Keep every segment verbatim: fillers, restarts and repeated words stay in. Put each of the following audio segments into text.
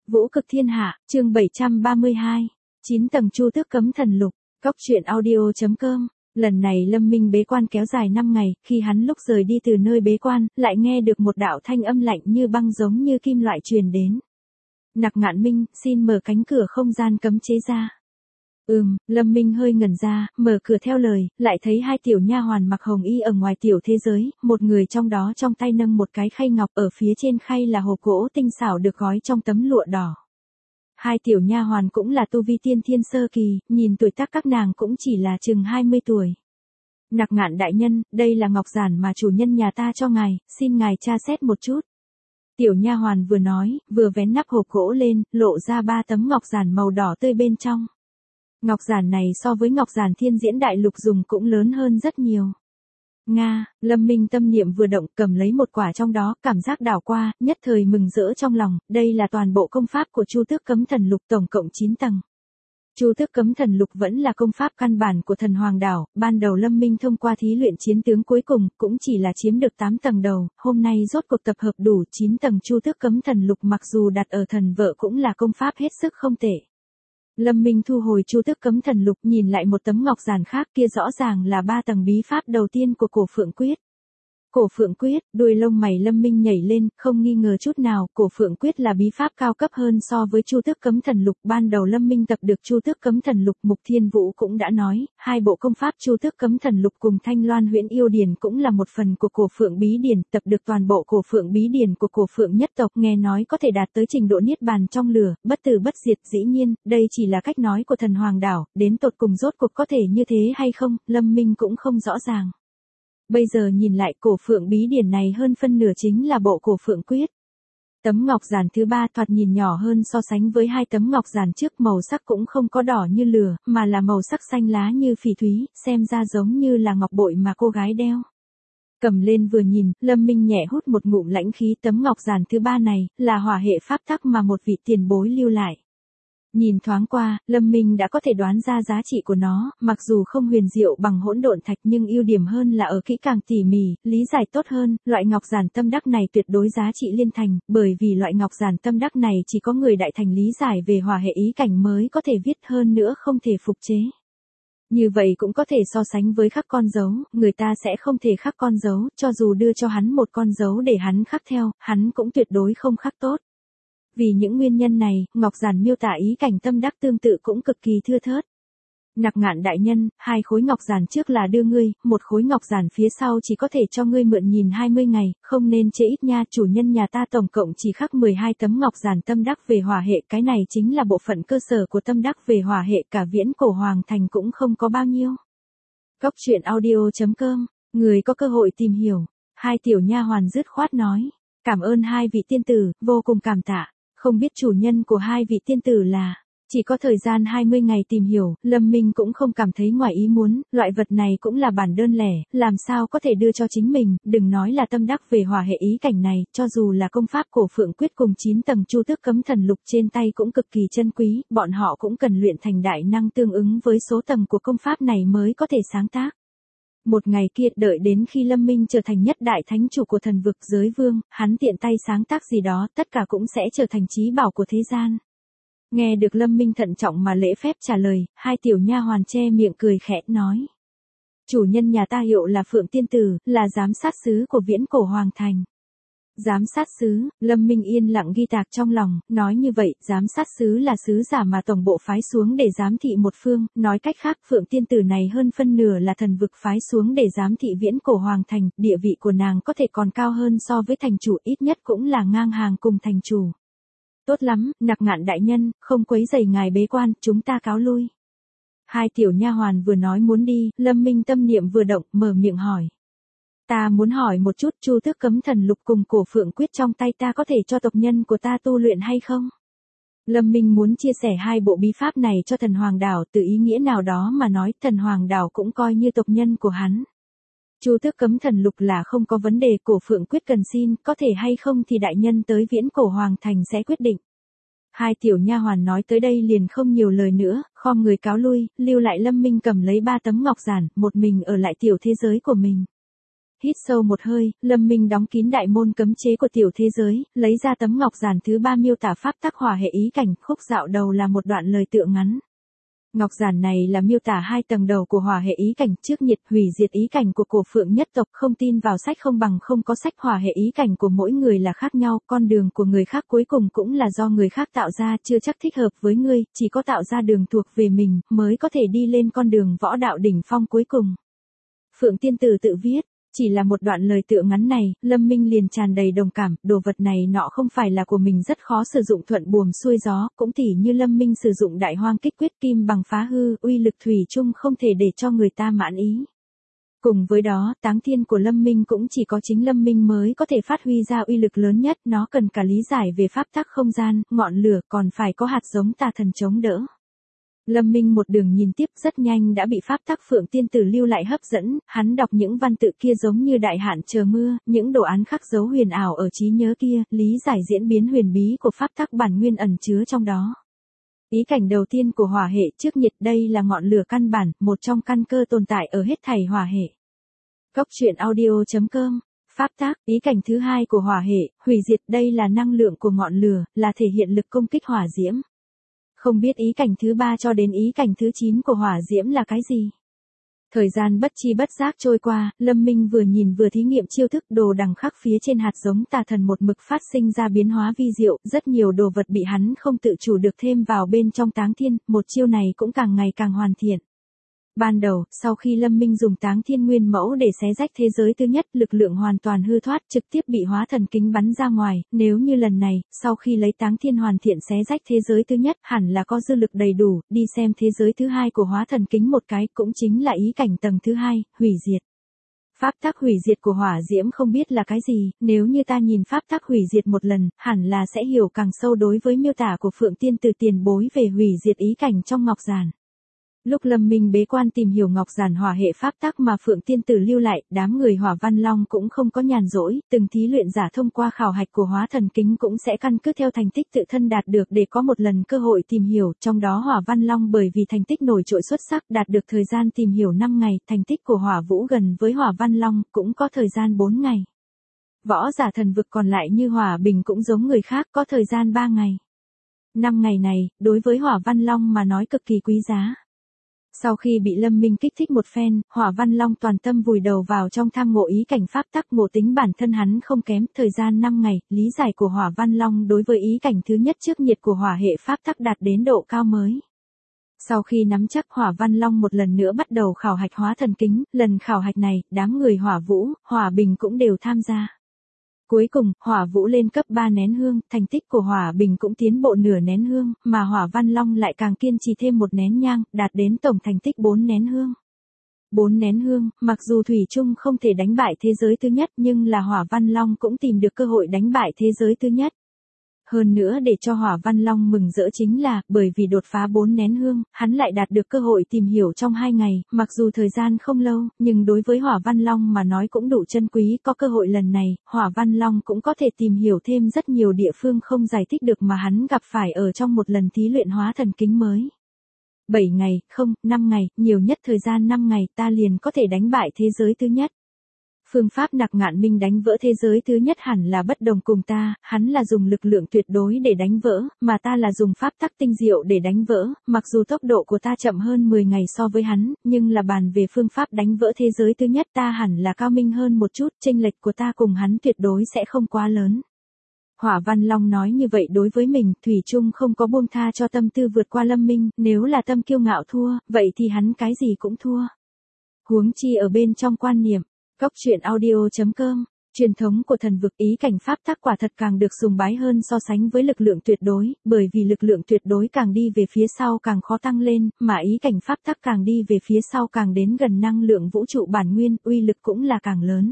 Vũ cực thiên hạ, chương bảy trăm ba mươi hai. chín tầng chu tước cấm thần lục. Góc truyện audio chấm com. Lần này Lâm Minh bế quan kéo dài năm ngày, khi hắn lúc rời đi từ nơi bế quan, lại nghe được một đạo thanh âm lạnh như băng giống như kim loại truyền đến. Nặc Ngạn Minh, xin mở cánh cửa không gian cấm chế ra. Ừm, Lâm Minh hơi ngẩn ra, mở cửa theo lời, lại thấy hai tiểu nha hoàn mặc hồng y ở ngoài tiểu thế giới, một người trong đó trong tay nâng một cái khay ngọc, ở phía trên khay là hộp gỗ tinh xảo được gói trong tấm lụa đỏ. Hai tiểu nha hoàn cũng là tu vi tiên thiên sơ kỳ, nhìn tuổi tác các nàng cũng chỉ là chừng hai mươi tuổi. Nặc Ngạn đại nhân, đây là ngọc giản mà chủ nhân nhà ta cho ngài, xin ngài tra xét một chút. Tiểu nha hoàn vừa nói, vừa vén nắp hộp gỗ lên, lộ ra ba tấm ngọc giản màu đỏ tươi bên trong. Ngọc giản này so với ngọc giản thiên diễn đại lục dùng cũng lớn hơn rất nhiều. Nga, Lâm Minh tâm niệm vừa động, cầm lấy một quả trong đó, cảm giác đảo qua, nhất thời mừng rỡ trong lòng, đây là toàn bộ công pháp của Chu Tước Cấm Thần Lục, tổng cộng chín tầng. Chu Tước Cấm Thần Lục vẫn là công pháp căn bản của Thần Hoàng Đảo, ban đầu Lâm Minh thông qua thí luyện chiến tướng cuối cùng, cũng chỉ là chiếm được tám tầng đầu, hôm nay rốt cuộc tập hợp đủ chín tầng Chu Tước Cấm Thần Lục, mặc dù đặt ở thần vợ cũng là công pháp hết sức không tệ. Lâm Minh thu hồi Chu Tước Cấm Thần Lục, nhìn lại một tấm ngọc giản khác, kia rõ ràng là ba tầng bí pháp đầu tiên của Cổ Phượng Quyết. Cổ Phượng Quyết, đuôi lông mày Lâm Minh nhảy lên, không nghi ngờ chút nào, Cổ Phượng Quyết là bí pháp cao cấp hơn so với Chu Tước Cấm Thần Lục. Ban đầu Lâm Minh tập được Chu Tước Cấm Thần Lục, Mục Thiên Vũ cũng đã nói, hai bộ công pháp Chu Tước Cấm Thần Lục cùng Thanh Loan Huyễn Yêu Điển cũng là một phần của Cổ Phượng Bí Điển, tập được toàn bộ Cổ Phượng Bí Điển của Cổ Phượng nhất tộc, nghe nói có thể đạt tới trình độ niết bàn trong lửa, bất tử bất diệt. Dĩ nhiên, đây chỉ là cách nói của Thần Hoàng Đảo, đến tột cùng rốt cuộc có thể như thế hay không, Lâm Minh cũng không rõ ràng. Bây giờ nhìn lại, Cổ Phượng Bí Điển này hơn phân nửa chính là bộ Cổ Phượng Quyết. Tấm ngọc giản thứ ba thoạt nhìn nhỏ hơn so sánh với hai tấm ngọc giản trước, màu sắc cũng không có đỏ như lửa, mà là màu sắc xanh lá như phỉ thúy, xem ra giống như là ngọc bội mà cô gái đeo. Cầm lên vừa nhìn, Lâm Minh nhẹ hút một ngụm lãnh khí, tấm ngọc giản thứ ba này, là hỏa hệ pháp tắc mà một vị tiền bối lưu lại. Nhìn thoáng qua, Lâm Minh đã có thể đoán ra giá trị của nó, mặc dù không huyền diệu bằng hỗn độn thạch nhưng ưu điểm hơn là ở kỹ càng tỉ mỉ, lý giải tốt hơn, loại ngọc giản tâm đắc này tuyệt đối giá trị liên thành, bởi vì loại ngọc giản tâm đắc này chỉ có người đại thành lý giải về hỏa hệ ý cảnh mới có thể viết, hơn nữa không thể phục chế. Như vậy cũng có thể so sánh với khắc con dấu, người ta sẽ không thể khắc con dấu, cho dù đưa cho hắn một con dấu để hắn khắc theo, hắn cũng tuyệt đối không khắc tốt. Vì những nguyên nhân này, ngọc giản miêu tả ý cảnh tâm đắc tương tự cũng cực kỳ thưa thớt. Nặc Ngạn đại nhân, hai khối ngọc giản trước là đưa ngươi, một khối ngọc giản phía sau chỉ có thể cho ngươi mượn nhìn hai mươi ngày, không nên trễ ít nha, chủ nhân nhà ta tổng cộng chỉ khắc mười hai tấm ngọc giản tâm đắc về hỏa hệ, cái này chính là bộ phận cơ sở của tâm đắc về hỏa hệ, cả viễn cổ hoàng thành cũng không có bao nhiêu. Góc truyện audio chấm com, người có cơ hội tìm hiểu. Hai tiểu nha hoàn dứt khoát nói, cảm ơn hai vị tiên tử, vô cùng cảm tạ. Không biết chủ nhân của hai vị tiên tử là, chỉ có thời gian hai mươi ngày tìm hiểu, Lâm Minh cũng không cảm thấy ngoài ý muốn, loại vật này cũng là bản đơn lẻ, làm sao có thể đưa cho chính mình, đừng nói là tâm đắc về hỏa hệ ý cảnh này, cho dù là công pháp Cổ Phượng Quyết cùng chín tầng Chu Tước Cấm Thần Lục trên tay cũng cực kỳ chân quý, bọn họ cũng cần luyện thành đại năng tương ứng với số tầng của công pháp này mới có thể sáng tác. Một ngày kia, đợi đến khi Lâm Minh trở thành nhất đại thánh chủ của thần vực giới vương, hắn tiện tay sáng tác gì đó, tất cả cũng sẽ trở thành chí bảo của thế gian. Nghe được Lâm Minh thận trọng mà lễ phép trả lời, hai tiểu nha hoàn che miệng cười khẽ, nói. Chủ nhân nhà ta hiệu là Phượng Tiên Tử, là giám sát sứ của viễn cổ hoàng thành. Giám sát sứ, Lâm Minh yên lặng ghi tạc trong lòng, nói như vậy, giám sát sứ là sứ giả mà tổng bộ phái xuống để giám thị một phương, nói cách khác, Phượng Tiên Tử này hơn phân nửa là thần vực phái xuống để giám thị viễn cổ hoàng thành, địa vị của nàng có thể còn cao hơn so với thành chủ, ít nhất cũng là ngang hàng cùng thành chủ. Tốt lắm, Nặc Ngạn đại nhân, không quấy rầy ngài bế quan, chúng ta cáo lui. Hai tiểu nha hoàn vừa nói muốn đi, Lâm Minh tâm niệm vừa động, mở miệng hỏi. Ta muốn hỏi một chút, Chu Tước Cấm Thần Lục cùng Cổ Phượng Quyết trong tay ta có thể cho tộc nhân của ta tu luyện hay không? Lâm Minh muốn chia sẻ hai bộ bí pháp này cho Thần Hoàng Đảo, từ ý nghĩa nào đó mà nói, Thần Hoàng Đảo cũng coi như tộc nhân của hắn. Chu Tước Cấm Thần Lục là không có vấn đề, Cổ Phượng Quyết cần xin, có thể hay không thì đại nhân tới viễn cổ hoàng thành sẽ quyết định. Hai tiểu nha hoàn nói tới đây liền không nhiều lời nữa, khom người cáo lui, lưu lại Lâm Minh cầm lấy ba tấm ngọc giản, một mình ở lại tiểu thế giới của mình. Hít sâu một hơi, Lâm Minh đóng kín đại môn cấm chế của tiểu thế giới, lấy ra tấm ngọc giản thứ ba miêu tả pháp tắc hỏa hệ ý cảnh, khúc dạo đầu là một đoạn lời tựa ngắn. Ngọc giản này là miêu tả hai tầng đầu của hỏa hệ ý cảnh, trước nhiệt hủy diệt ý cảnh của cổ phượng nhất tộc, không tin vào sách không bằng không có sách. Hỏa hệ ý cảnh của mỗi người là khác nhau, con đường của người khác cuối cùng cũng là do người khác tạo ra, chưa chắc thích hợp với ngươi, chỉ có tạo ra đường thuộc về mình, mới có thể đi lên con đường võ đạo đỉnh phong cuối cùng. Phượng tiên tử tự viết. Chỉ là một đoạn lời tựa ngắn này, Lâm Minh liền tràn đầy đồng cảm, đồ vật này nọ không phải là của mình rất khó sử dụng thuận buồm xuôi gió, cũng tỉ như Lâm Minh sử dụng đại hoang kích quyết kim bằng phá hư, uy lực thủy chung không thể để cho người ta mãn ý. Cùng với đó, táng thiên của Lâm Minh cũng chỉ có chính Lâm Minh mới có thể phát huy ra uy lực lớn nhất, nó cần cả lý giải về pháp tắc không gian, ngọn lửa, còn phải có hạt giống tà thần chống đỡ. Lâm Minh một đường nhìn tiếp rất nhanh đã bị pháp tắc Phượng tiên tử lưu lại hấp dẫn, hắn đọc những văn tự kia giống như đại hạn chờ mưa, những đồ án khắc dấu huyền ảo ở trí nhớ kia, lý giải diễn biến huyền bí của pháp tắc bản nguyên ẩn chứa trong đó. Ý cảnh đầu tiên của hỏa hệ trước nhiệt, đây là ngọn lửa căn bản, một trong căn cơ tồn tại ở hết thảy hỏa hệ. Cốc truyện audio chấm com. Pháp tắc, ý cảnh thứ hai của hỏa hệ, hủy diệt, đây là năng lượng của ngọn lửa, là thể hiện lực công kích hỏa diễm. Không biết ý cảnh thứ ba cho đến ý cảnh thứ chín của hỏa diễm là cái gì? Thời gian bất chi bất giác trôi qua, Lâm Minh vừa nhìn vừa thí nghiệm chiêu thức, đồ đằng khắc phía trên hạt giống tà thần một mực phát sinh ra biến hóa vi diệu, rất nhiều đồ vật bị hắn không tự chủ được thêm vào bên trong táng thiên, một chiêu này cũng càng ngày càng hoàn thiện. Ban đầu, sau khi Lâm Minh dùng táng thiên nguyên mẫu để xé rách thế giới thứ nhất, lực lượng hoàn toàn hư thoát, trực tiếp bị hóa thần kính bắn ra ngoài, nếu như lần này, sau khi lấy táng thiên hoàn thiện xé rách thế giới thứ nhất, hẳn là có dư lực đầy đủ, đi xem thế giới thứ hai của hóa thần kính một cái, cũng chính là ý cảnh tầng thứ hai, hủy diệt. Pháp tắc hủy diệt của hỏa diễm không biết là cái gì, nếu như ta nhìn pháp tắc hủy diệt một lần, hẳn là sẽ hiểu càng sâu đối với miêu tả của Phượng tiên tử tiền bối về hủy diệt ý cảnh trong ngọc giản. Lúc Lâm Minh bế quan tìm hiểu ngọc giản hỏa hệ pháp tắc mà Phượng tiên tử lưu lại, đám người Hỏa Văn Long cũng không có nhàn rỗi, từng thí luyện giả thông qua khảo hạch của hóa thần kính cũng sẽ căn cứ theo thành tích tự thân đạt được để có một lần cơ hội tìm hiểu, trong đó Hỏa Văn Long bởi vì thành tích nổi trội xuất sắc đạt được thời gian tìm hiểu năm ngày, thành tích của Hỏa Vũ gần với Hỏa Văn Long cũng có thời gian bốn ngày. Võ giả thần vực còn lại như Hỏa Bình cũng giống người khác có thời gian ba ngày. năm ngày này, đối với Hỏa Văn Long mà nói cực kỳ quý giá. Sau khi bị Lâm Minh kích thích một phen, Hỏa Văn Long toàn tâm vùi đầu vào trong tham ngộ ý cảnh pháp tắc, ngộ tính bản thân hắn không kém, thời gian năm ngày, lý giải của Hỏa Văn Long đối với ý cảnh thứ nhất trước nhiệt của hỏa hệ pháp tắc đạt đến độ cao mới. Sau khi nắm chắc, Hỏa Văn Long một lần nữa bắt đầu khảo hạch hóa thần kính, lần khảo hạch này, đám người Hỏa Vũ, Hỏa Bình cũng đều tham gia. Cuối cùng, Hỏa Vũ lên cấp ba nén hương, thành tích của Hỏa Bình cũng tiến bộ nửa nén hương, mà Hỏa Văn Long lại càng kiên trì thêm một nén nhang, đạt đến tổng thành tích bốn nén hương. bốn nén hương, mặc dù thủy chung không thể đánh bại thế giới thứ nhất, nhưng là Hỏa Văn Long cũng tìm được cơ hội đánh bại thế giới thứ nhất. Hơn nữa để cho Hỏa Văn Long mừng rỡ chính là, bởi vì đột phá bốn nén hương, hắn lại đạt được cơ hội tìm hiểu trong hai ngày, mặc dù thời gian không lâu, nhưng đối với Hỏa Văn Long mà nói cũng đủ chân quý, có cơ hội lần này, Hỏa Văn Long cũng có thể tìm hiểu thêm rất nhiều địa phương không giải thích được mà hắn gặp phải ở trong một lần thí luyện hóa thần kính mới. bảy ngày, không, năm ngày, nhiều nhất thời gian năm ngày ta liền có thể đánh bại thế giới thứ nhất. Phương pháp Nặc Ngạn Minh đánh vỡ thế giới thứ nhất hẳn là bất đồng cùng ta, hắn là dùng lực lượng tuyệt đối để đánh vỡ, mà ta là dùng pháp tắc tinh diệu để đánh vỡ, mặc dù tốc độ của ta chậm hơn mười ngày so với hắn, nhưng là bàn về phương pháp đánh vỡ thế giới thứ nhất ta hẳn là cao minh hơn một chút, chênh lệch của ta cùng hắn tuyệt đối sẽ không quá lớn. Hỏa Văn Long nói như vậy đối với mình, thủy chung không có buông tha cho tâm tư vượt qua Lâm Minh, nếu là tâm kiêu ngạo thua, vậy thì hắn cái gì cũng thua. Huống chi ở bên trong quan niệm. Cốc truyện audio chấm com, truyền thống của thần vực ý cảnh pháp tắc quả thật càng được sùng bái hơn so sánh với lực lượng tuyệt đối, bởi vì lực lượng tuyệt đối càng đi về phía sau càng khó tăng lên, mà ý cảnh pháp tắc càng đi về phía sau càng đến gần năng lượng vũ trụ bản nguyên, uy lực cũng là càng lớn.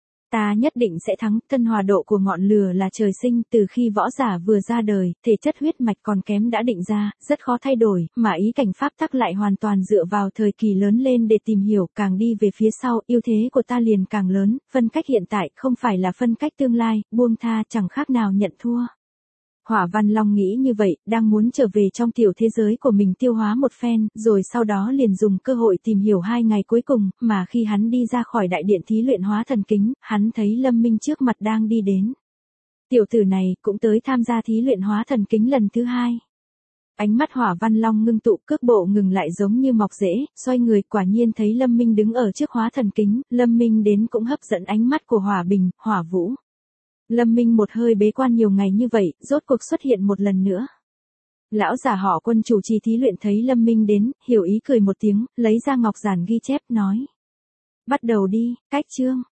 Ta nhất định sẽ thắng, thân hòa độ của ngọn lửa là trời sinh, từ khi võ giả vừa ra đời, thể chất huyết mạch còn kém đã định ra, rất khó thay đổi, mà ý cảnh pháp tắc lại hoàn toàn dựa vào thời kỳ lớn lên để tìm hiểu, càng đi về phía sau, ưu thế của ta liền càng lớn, phân cách hiện tại không phải là phân cách tương lai, buông tha chẳng khác nào nhận thua. Hỏa Văn Long nghĩ như vậy, đang muốn trở về trong tiểu thế giới của mình tiêu hóa một phen, rồi sau đó liền dùng cơ hội tìm hiểu hai ngày cuối cùng, mà khi hắn đi ra khỏi đại điện thí luyện hóa thần kính, hắn thấy Lâm Minh trước mặt đang đi đến. Tiểu tử này cũng tới tham gia thí luyện hóa thần kính lần thứ hai. Ánh mắt Hỏa Văn Long ngưng tụ, cước bộ ngừng lại giống như mọc rễ, xoay người quả nhiên thấy Lâm Minh đứng ở trước hóa thần kính, Lâm Minh đến cũng hấp dẫn ánh mắt của Hỏa Bình, Hỏa Vũ. Lâm Minh một hơi bế quan nhiều ngày như vậy, rốt cuộc xuất hiện một lần nữa. Lão già họ Quân chủ trì thí luyện thấy Lâm Minh đến, hiểu ý cười một tiếng, lấy ra ngọc giản ghi chép, nói. Bắt đầu đi, cách chương,